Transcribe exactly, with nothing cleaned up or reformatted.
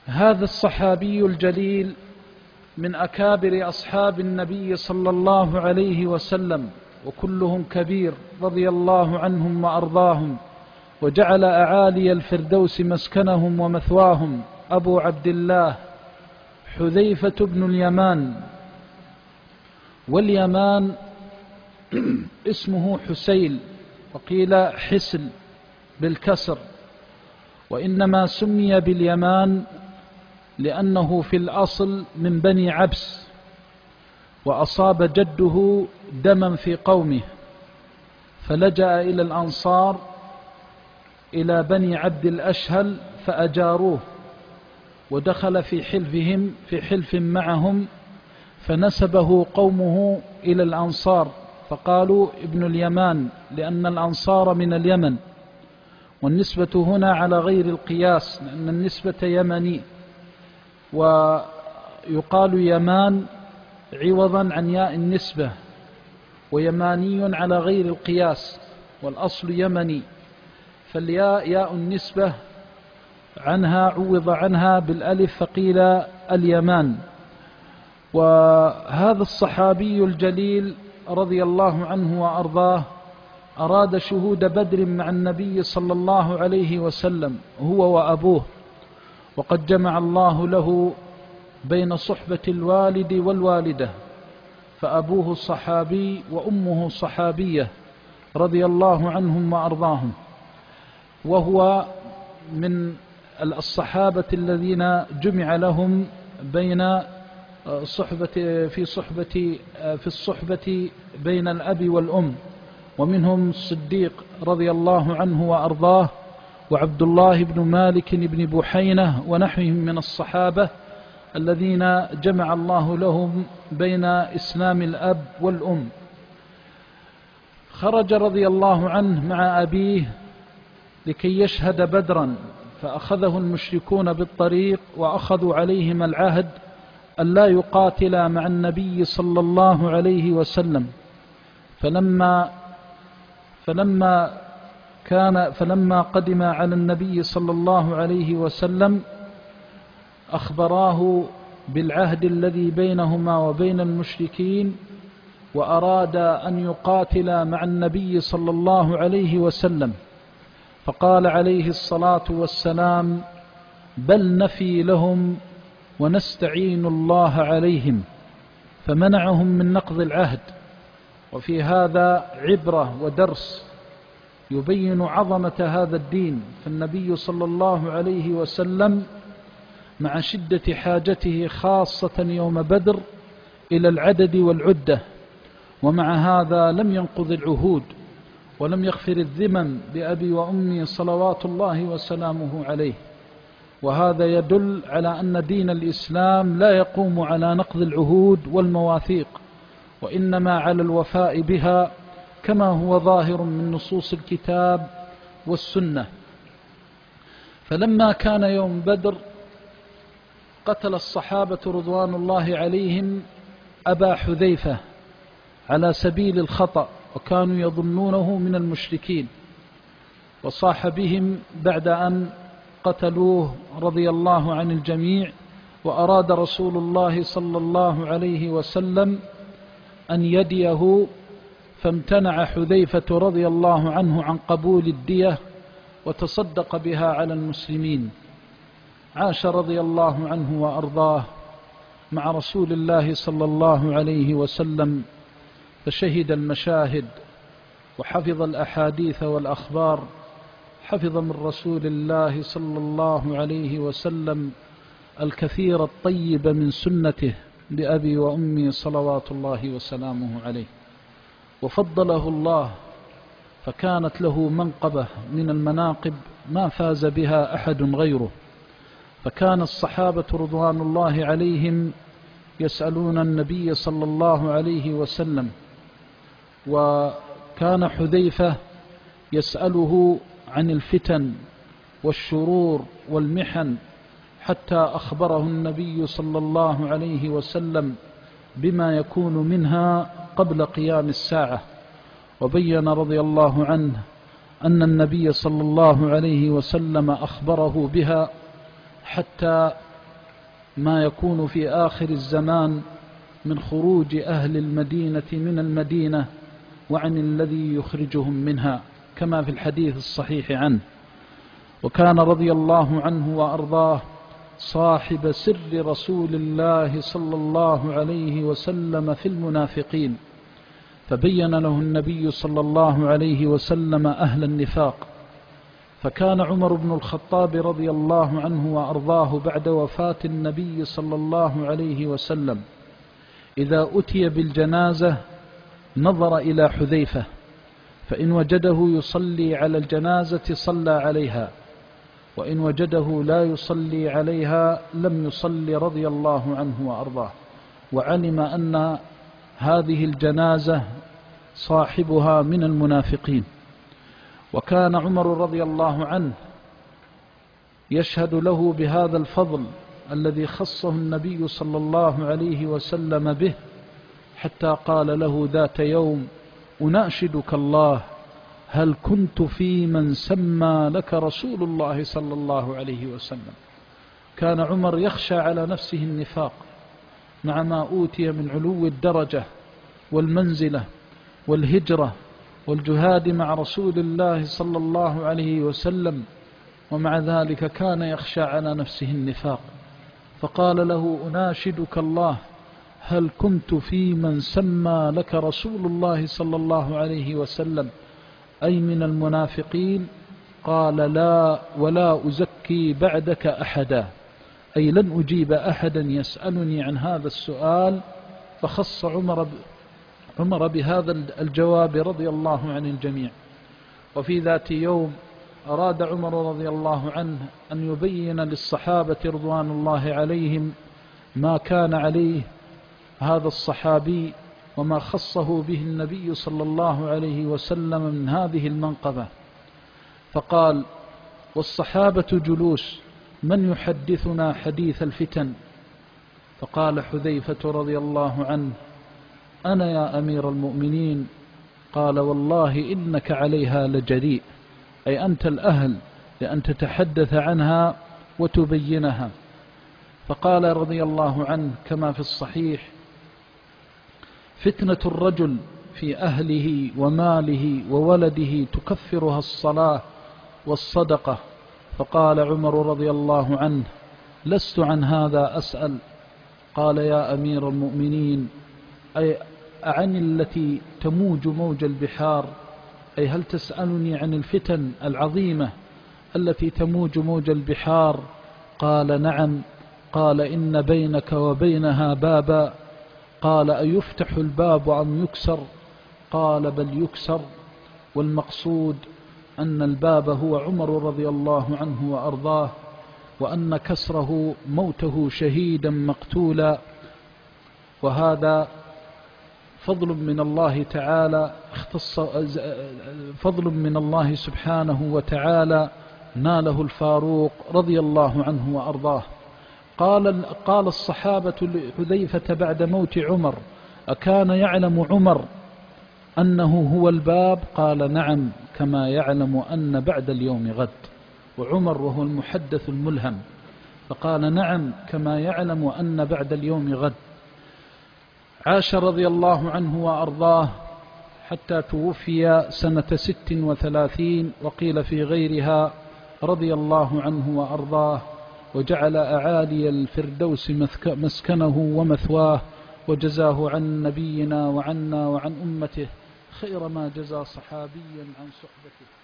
هذا الصحابي الجليل من أكابر أصحاب النبي صلى الله عليه وسلم، وكلهم كبير رضي الله عنهم وأرضاهم، وجعل أعالي الفردوس مسكنهم ومثواهم، أبو عبد الله حذيفة بن اليمان. واليمان اسمه حسيل، وقيل حسل بالكسر، وإنما سمي باليمان لأنه في الأصل من بني عبس، وأصاب جده دما في قومه فلجأ إلى الأنصار إلى بني عبد الأشهل فأجاروه، ودخل في حلفهم في حلف معهم فنسبه قومه إلى الأنصار فقالوا ابن اليمان، لأن الأنصار من اليمن، والنسبة هنا على غير القياس لأن النسبة يمني، ويقال يمان عوضا عن ياء النسبة، ويماني على غير القياس، والأصل يمني، فالياء ياء النسبة عنها عوض عنها بالألف فقيل اليمان. وهذا الصحابي الجليل رضي الله عنه وأرضاه أراد شهود بدر مع النبي صلى الله عليه وسلم هو وأبوه، وقد جمع الله له بين صحبة الوالد والوالدة، فأبوه صحابي وأمه صحابية رضي الله عنهم وأرضاهم، وهو من الصحابة الذين جمع لهم بين صحبة في صحبة في الصحبة بين الأب والأم، ومنهم الصديق رضي الله عنه وأرضاه، وعبد الله بن مالك بن بحينة ونحوهم من الصحابة الذين جمع الله لهم بين إسلام الأب والأم. خرج رضي الله عنه مع أبيه لكي يشهد بدرا، فأخذه المشركون بالطريق وأخذوا عليهم العهد ألا يقاتلا مع النبي صلى الله عليه وسلم، فلما فلما كان فلما قدم على النبي صلى الله عليه وسلم أخبراه بالعهد الذي بينهما وبين المشركين، وأراد أن يقاتل مع النبي صلى الله عليه وسلم، فقال عليه الصلاة والسلام: بل نفي لهم ونستعين الله عليهم، فمنعهم من نقض العهد. وفي هذا عبرة ودرس يبين عظمة هذا الدين، فالنبي صلى الله عليه وسلم مع شدة حاجته خاصة يوم بدر إلى العدد والعدة، ومع هذا لم ينقض العهود ولم يغفر الذمم بأبي وأمي صلوات الله وسلامه عليه. وهذا يدل على أن دين الإسلام لا يقوم على نقض العهود والمواثيق، وإنما على الوفاء بها كما هو ظاهر من نصوص الكتاب والسنة. فلما كان يوم بدر قتل الصحابة رضوان الله عليهم أبا حذيفة على سبيل الخطأ، وكانوا يظنونه من المشركين، وصاح بهم بعد أن قتلوه رضي الله عن الجميع. وأراد رسول الله صلى الله عليه وسلم أن يديه، فامتنع حذيفة رضي الله عنه عن قبول الدية وتصدق بها على المسلمين. عاش رضي الله عنه وأرضاه مع رسول الله صلى الله عليه وسلم، فشهد المشاهد وحفظ الأحاديث والأخبار، حفظ من رسول الله صلى الله عليه وسلم الكثير الطيب من سنته بأبي وأمي صلوات الله وسلامه عليه، وفضله الله، فكانت له منقبة من المناقب ما فاز بها أحد غيره. فكان الصحابة رضوان الله عليهم يسألون النبي صلى الله عليه وسلم، وكان حذيفة يسأله عن الفتن والشرور والمحن، حتى أخبره النبي صلى الله عليه وسلم بما يكون منها قبل قيام الساعة. وبين رضي الله عنه أن النبي صلى الله عليه وسلم أخبره بها حتى ما يكون في آخر الزمان من خروج أهل المدينة من المدينة وعن الذي يخرجهم منها، كما في الحديث الصحيح عنه. وكان رضي الله عنه وأرضاه صاحب سر رسول الله صلى الله عليه وسلم في المنافقين، فبين له النبي صلى الله عليه وسلم أهل النفاق. فكان عمر بن الخطاب رضي الله عنه وأرضاه بعد وفاة النبي صلى الله عليه وسلم إذا أتي بالجنازة نظر إلى حذيفة، فإن وجده يصلي على الجنازة صلى عليها، وإن وجده لا يصلي عليها لم يصلي رضي الله عنه وأرضاه. وعلم أن هذه الجنازة صاحبها من المنافقين. وكان عمر رضي الله عنه يشهد له بهذا الفضل الذي خصه النبي صلى الله عليه وسلم به، حتى قال له ذات يوم: أناشدك الله، هل كنت في من سمى لك رسول الله صلى الله عليه وسلم. كان عمر يخشى على نفسه النفاق مع ما أوتي من علو الدرجة والمنزلة والهجرة والجهاد مع رسول الله صلى الله عليه وسلم، ومع ذلك كان يخشى على نفسه النفاق، فقال له: أناشدك الله، هل كنت في من سمى لك رسول الله صلى الله عليه وسلم، أي من المنافقين؟ قال: لا، ولا أزكي بعدك أحدا، أي لن أجيب أحدا يسألني عن هذا السؤال. فخص عمر عمر بهذا الجواب رضي الله عن الجميع. وفي ذات يوم أراد عمر رضي الله عنه أن يبين للصحابة رضوان الله عليهم ما كان عليه هذا الصحابي وما خصه به النبي صلى الله عليه وسلم من هذه المنقبة، فقال: والصحابة جلوس، من يحدثنا حديث الفتن؟ فقال حذيفة رضي الله عنه: أنا يا أمير المؤمنين. قال: والله إنك عليها لجريء، أي أنت الأهل لأن تتحدث عنها وتبينها. فقال رضي الله عنه كما في الصحيح: فتنة الرجل في أهله وماله وولده تكفرها الصلاة والصدقة. فقال عمر رضي الله عنه: لست عن هذا أسأل. قال: يا أمير المؤمنين، أي أعن التي تموج موج البحار، أي هل تسألني عن الفتن العظيمة التي تموج موج البحار؟ قال: نعم. قال: إن بينك وبينها بابا. قال: أيفتح الباب أم يكسر؟ قال: بل يكسر. والمقصود أن الباب هو عمر رضي الله عنه وأرضاه، وأن كسره موته شهيدا مقتولا. وهذا فضل من الله تعالى، اختص فضل من الله سبحانه وتعالى ناله الفاروق رضي الله عنه وأرضاه. قال قال الصحابة لحذيفة بعد موت عمر: أكان يعلم عمر أنه هو الباب؟ قال: نعم، كما يعلم أن بعد اليوم غد. وعمر وهو المحدث الملهم، فقال: نعم، كما يعلم أن بعد اليوم غد. عاش رضي الله عنه وأرضاه حتى توفي سنة ست وثلاثين، وقيل في غيرها رضي الله عنه وأرضاه، وجعل أعالي الفردوس مسكنه ومثواه، وجزاه عن نبينا وعنا وعن أمته خير ما جزى صحابيا عن صحبته.